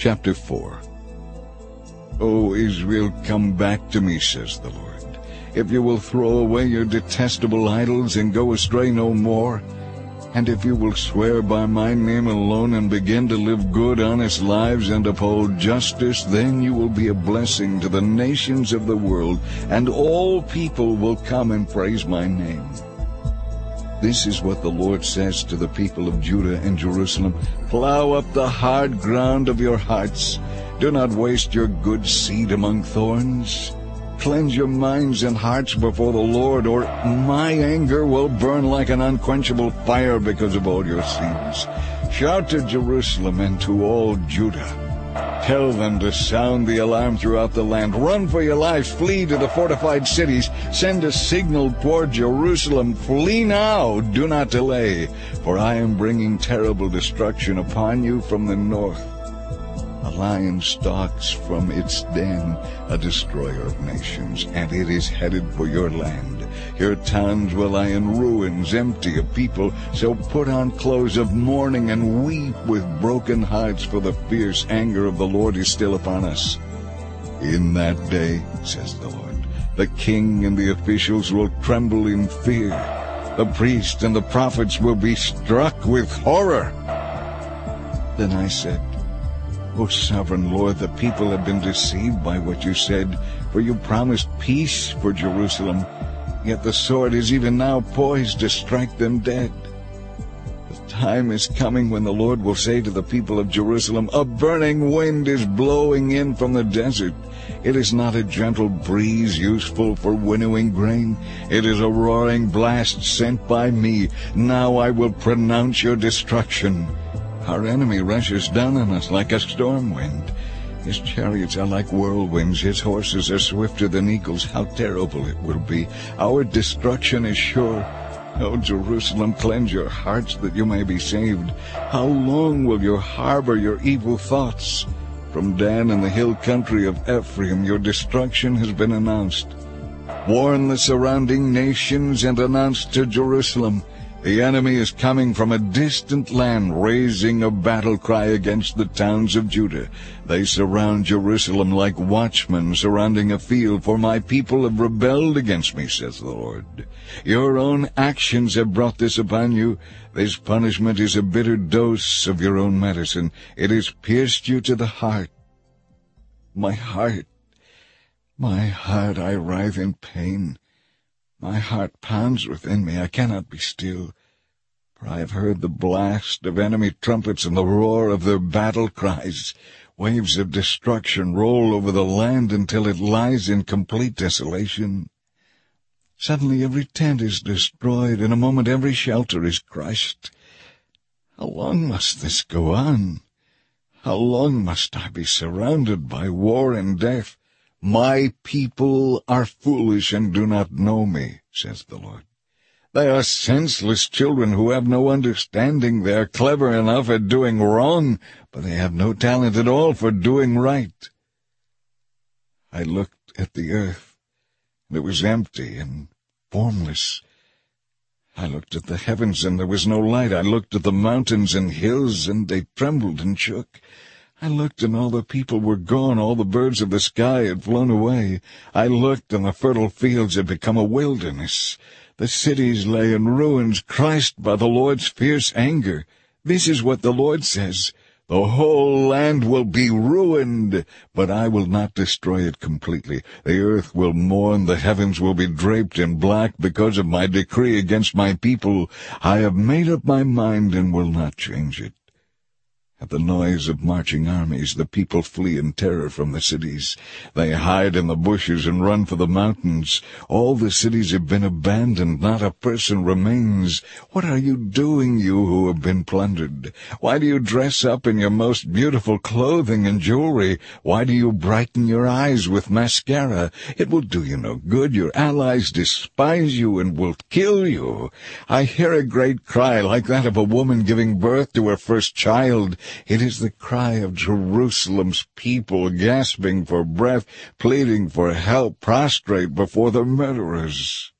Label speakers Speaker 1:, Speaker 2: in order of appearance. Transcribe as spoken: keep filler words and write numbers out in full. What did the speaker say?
Speaker 1: Chapter four. O Israel, come back to me, says the Lord. If you will throw away your detestable idols and go astray no more, and if you will swear by my name alone and begin to live good, honest lives and uphold justice, then you will be a blessing to the nations of the world, and all people will come and praise my name. This is what the Lord says to the people of Judah and Jerusalem. Plow up the hard ground of your hearts. Do not waste your good seed among thorns. Cleanse your minds and hearts before the Lord, or my anger will burn like an unquenchable fire because of all your sins. Shout to Jerusalem and to all Judah. Tell them to sound the alarm throughout the land. Run for your lives. Flee to the fortified cities. Send a signal toward Jerusalem. Flee now. Do not delay, for I am bringing terrible destruction upon you from the north. A lion stalks from its den, a destroyer of nations, and it is headed for your land. Your towns will lie in ruins, empty of people, so put on clothes of mourning and weep with broken hearts, for the fierce anger of the Lord is still upon us. In that day, says the Lord, the king and the officials will tremble in fear. The priests and the prophets will be struck with horror. Then I said, O sovereign Lord, the people have been deceived by what you said, for you promised peace for Jerusalem, yet the sword is even now poised to strike them dead. The time is coming when the Lord will say to the people of Jerusalem, a burning wind is blowing in from the desert. It is not a gentle breeze useful for winnowing grain. It is a roaring blast sent by me. Now I will pronounce your destruction. Our enemy rushes down on us like a storm wind. His chariots are like whirlwinds. His horses are swifter than eagles. How terrible it will be. Our destruction is sure. O Jerusalem, cleanse your hearts that you may be saved. How long will you harbor your evil thoughts? From Dan and the hill country of Ephraim, your destruction has been announced. Warn the surrounding nations and announce to Jerusalem, the enemy is coming from a distant land, raising a battle cry against the towns of Judah. They surround Jerusalem like watchmen surrounding a field, for my people have rebelled against me, says the Lord. Your own actions have brought this upon you. This punishment is a bitter dose of your own medicine. It has pierced you to the heart. My heart, my heart, I writhe in pain. My heart pounds within me. I cannot be still, for I have heard the blast of enemy trumpets and the roar of their battle cries. Waves of destruction roll over the land until it lies in complete desolation. Suddenly every tent is destroyed. In a moment every shelter is crushed. How long must this go on? How long must I be surrounded by war and death? My people are foolish and do not know me, says the Lord. They are senseless children who have no understanding. They are clever enough at doing wrong, but they have no talent at all for doing right. I looked at the earth, and it was empty and formless. I looked at the heavens, and there was no light. I looked at the mountains and hills, and they trembled and shook. I looked, and all the people were gone. All the birds of the sky had flown away. I looked, and the fertile fields had become a wilderness. The cities lay in ruins, crushed by the Lord's fierce anger. This is what the Lord says. The whole land will be ruined, but I will not destroy it completely. The earth will mourn, the heavens will be draped in black because of my decree against my people. I have made up my mind and will not change it. At the noise of marching armies, the people flee in terror from the cities. They hide in the bushes and run for the mountains. All the cities have been abandoned. Not a person remains. What are you doing, you who have been plundered? Why do you dress up in your most beautiful clothing and jewelry? Why do you brighten your eyes with mascara? It will do you no good. Your allies despise you and will kill you. I hear a great cry like that of a woman giving birth to her first child. It is the cry of Jerusalem's people, gasping for breath, pleading for help, prostrate before the murderers.